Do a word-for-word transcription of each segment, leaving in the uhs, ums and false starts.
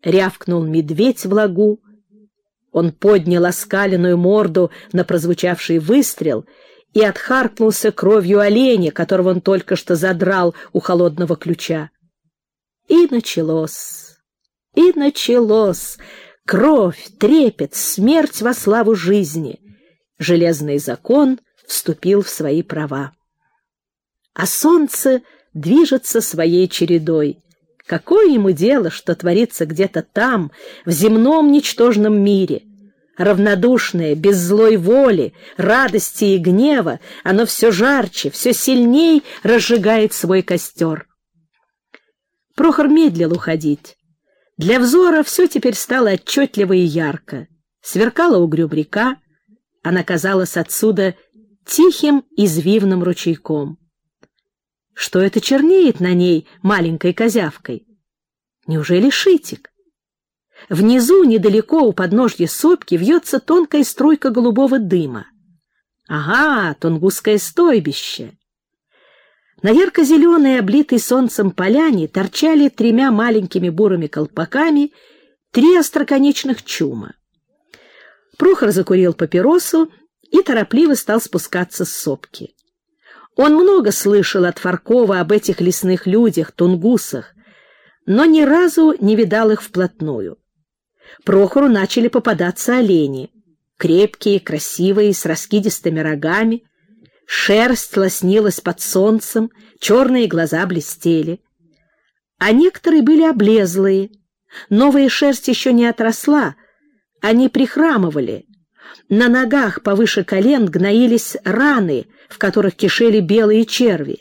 рявкнул медведь в лагу. Он поднял оскаленную морду на прозвучавший выстрел и отхаркнулся кровью оленя, которого он только что задрал у холодного ключа. И началось, и началось. Кровь, трепет, смерть во славу жизни. Железный закон вступил в свои права. А солнце движется своей чередой. Какое ему дело, что творится где-то там, в земном ничтожном мире? Равнодушное, без злой воли, радости и гнева, оно все жарче, все сильней разжигает свой костер. Прохор медлил уходить. Для взора все теперь стало отчетливо и ярко. Сверкала угрюм река, она казалась отсюда тихим извивным ручейком. Что это чернеет на ней маленькой козявкой? Неужели шитик? Внизу, недалеко у подножья сопки, вьется тонкая струйка голубого дыма. Ага, тунгусское стойбище. На ярко-зеленой, облитой солнцем поляне торчали тремя маленькими бурыми колпаками три остроконечных чума. Прохор закурил папиросу и торопливо стал спускаться с сопки. Он много слышал от Фаркова об этих лесных людях, тунгусах, но ни разу не видал их вплотную. Прохору начали попадаться олени, крепкие, красивые, с раскидистыми рогами. Шерсть лоснилась под солнцем, черные глаза блестели. А некоторые были облезлые, новая шерсть еще не отросла, они прихрамывали. На ногах повыше колен гноились раны, в которых кишели белые черви.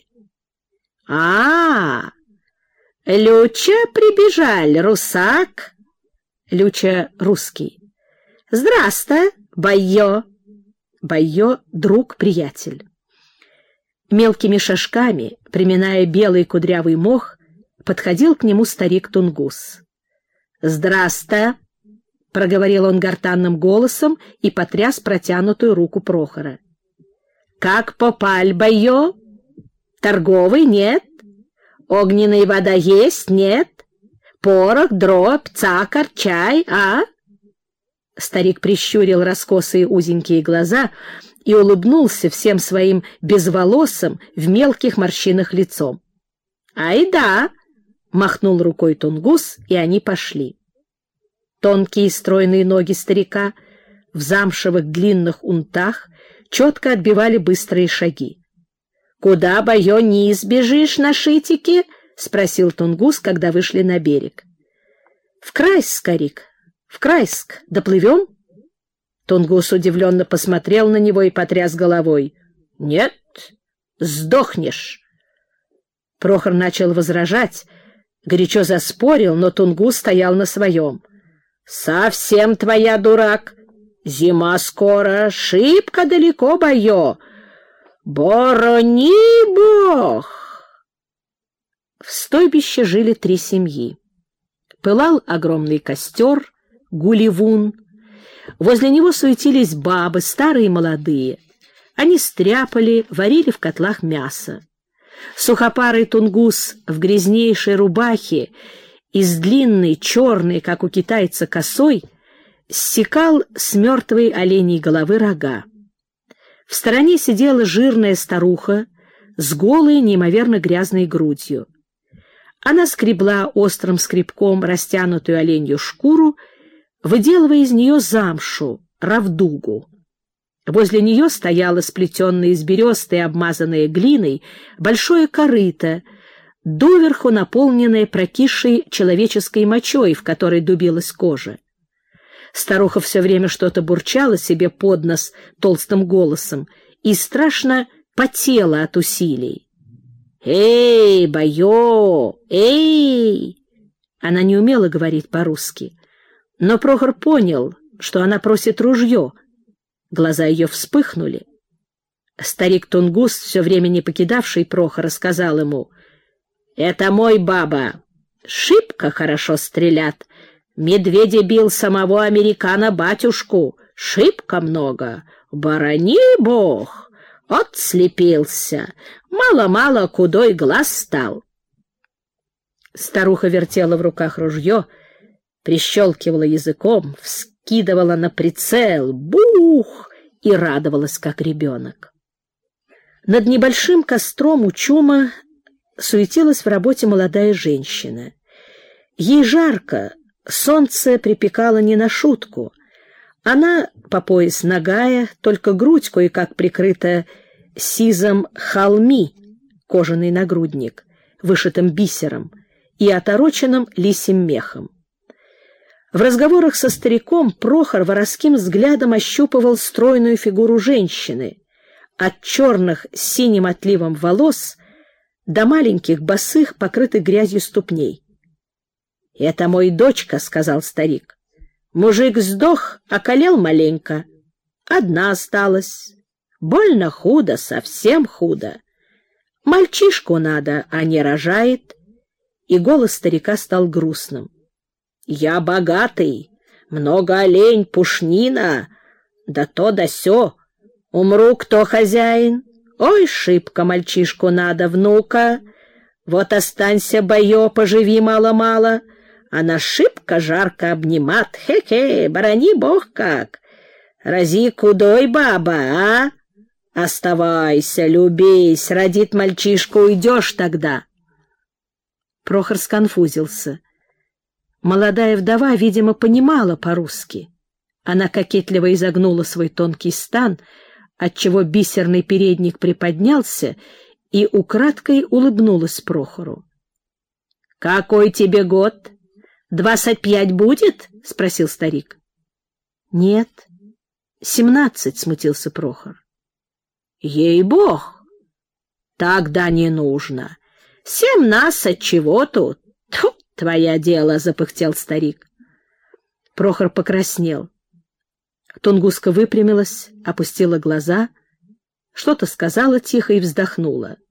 «А, Люча прибежаль, русак!» Люча — русский. «Здрасте, Байо!» Байо — друг, приятель. Мелкими шажками, приминая белый кудрявый мох, подходил к нему старик-тунгус. «Здрасте!» — проговорил он гортанным голосом и потряс протянутую руку Прохора. «Как попаль, Байо? Торговый, нет? Огненная вода есть, нет? Порох, дробь, цакар, чай, а?» Старик прищурил раскосые узенькие глаза и улыбнулся всем своим безволосым в мелких морщинах лицом. «Ай да!» — махнул рукой тунгус, и они пошли. Тонкие стройные ноги старика в замшевых длинных унтах четко отбивали быстрые шаги. «Куда, Байо, не избежишь на шитике?» — спросил тунгус, когда вышли на берег. «В Крайск, старик, в Крайск. Доплывем?» Тунгус удивленно посмотрел на него и потряс головой. «Нет, сдохнешь!» Прохор начал возражать, горячо заспорил, но тунгус стоял на своем. «Совсем твоя, дурак! Зима скоро, шибко далеко, Байо! Борони Бог!» В стойбище жили три семьи. Пылал огромный костер, гуливун. Возле него суетились бабы, старые и молодые. Они стряпали, варили в котлах мясо. Сухопарый тунгус в грязнейшей рубахе и с длинной, черной, как у китайца, косой, ссекал с мертвой оленей головы рога. В стороне сидела жирная старуха с голой, неимоверно грязной грудью. Она скребла острым скребком растянутую оленью шкуру, выделывая из нее замшу, равдугу. Возле нее стояло сплетенное из бересты и обмазанное глиной большое корыто, доверху наполненное прокисшей человеческой мочой, в которой дубилась кожа. Старуха все время что-то бурчала себе под нос толстым голосом и страшно потела от усилий. «Эй, Байо! Эй!» Она не умела говорить по-русски, но Прохор понял, что она просит ружье. Глаза ее вспыхнули. Старик-тунгус, все время не покидавший Прохора, сказал ему: «Это мой баба. Шибко хорошо стрелят. Медведя бил самого американо-батюшку. Шибко много. Борони Бог! Отслепился. Мало-мало кудой глаз стал». Старуха вертела в руках ружье, прищелкивала языком, вскидывала на прицел, бух, и радовалась, как ребенок. Над небольшим костром у чума суетилась в работе молодая женщина. Ей жарко, солнце припекало не на шутку. Она по пояс нагая, только грудь кое-как прикрыта сизом халми, кожаный нагрудник, вышитым бисером и отороченным лисьим мехом. В разговорах со стариком Прохор воровским взглядом ощупывал стройную фигуру женщины, от черных с синим отливом волос до маленьких босых, покрытых грязью ступней. «Это мой дочка», — сказал старик. «Мужик сдох, околел маленько. Одна осталась. Больно худо, совсем худо. Мальчишку надо, а не рожает». И голос старика стал грустным. «Я богатый, много олень, пушнина, да то да сё. Умру, кто хозяин? Ой, шибко мальчишку надо, внука. Вот останься, бою, поживи мало-мало. Она шибко жарко обнимат. Хе-хе, борони бог как. Рази кудой, баба, а? Оставайся, любись, родит мальчишку, уйдешь тогда». Прохор сконфузился. Молодая вдова, видимо, понимала по-русски. Она кокетливо изогнула свой тонкий стан, отчего бисерный передник приподнялся, и украдкой улыбнулась Прохору. — Какой тебе год? Двадцать пять будет? — спросил старик. — Нет, семнадцать, — смутился Прохор. — Ей-бог! Тогда не нужно. Семнадцать чего тут? Тьфу! «Твоя дело», — запыхтел старик. Прохор покраснел. Тунгуска выпрямилась, опустила глаза, что-то сказала тихо и вздохнула.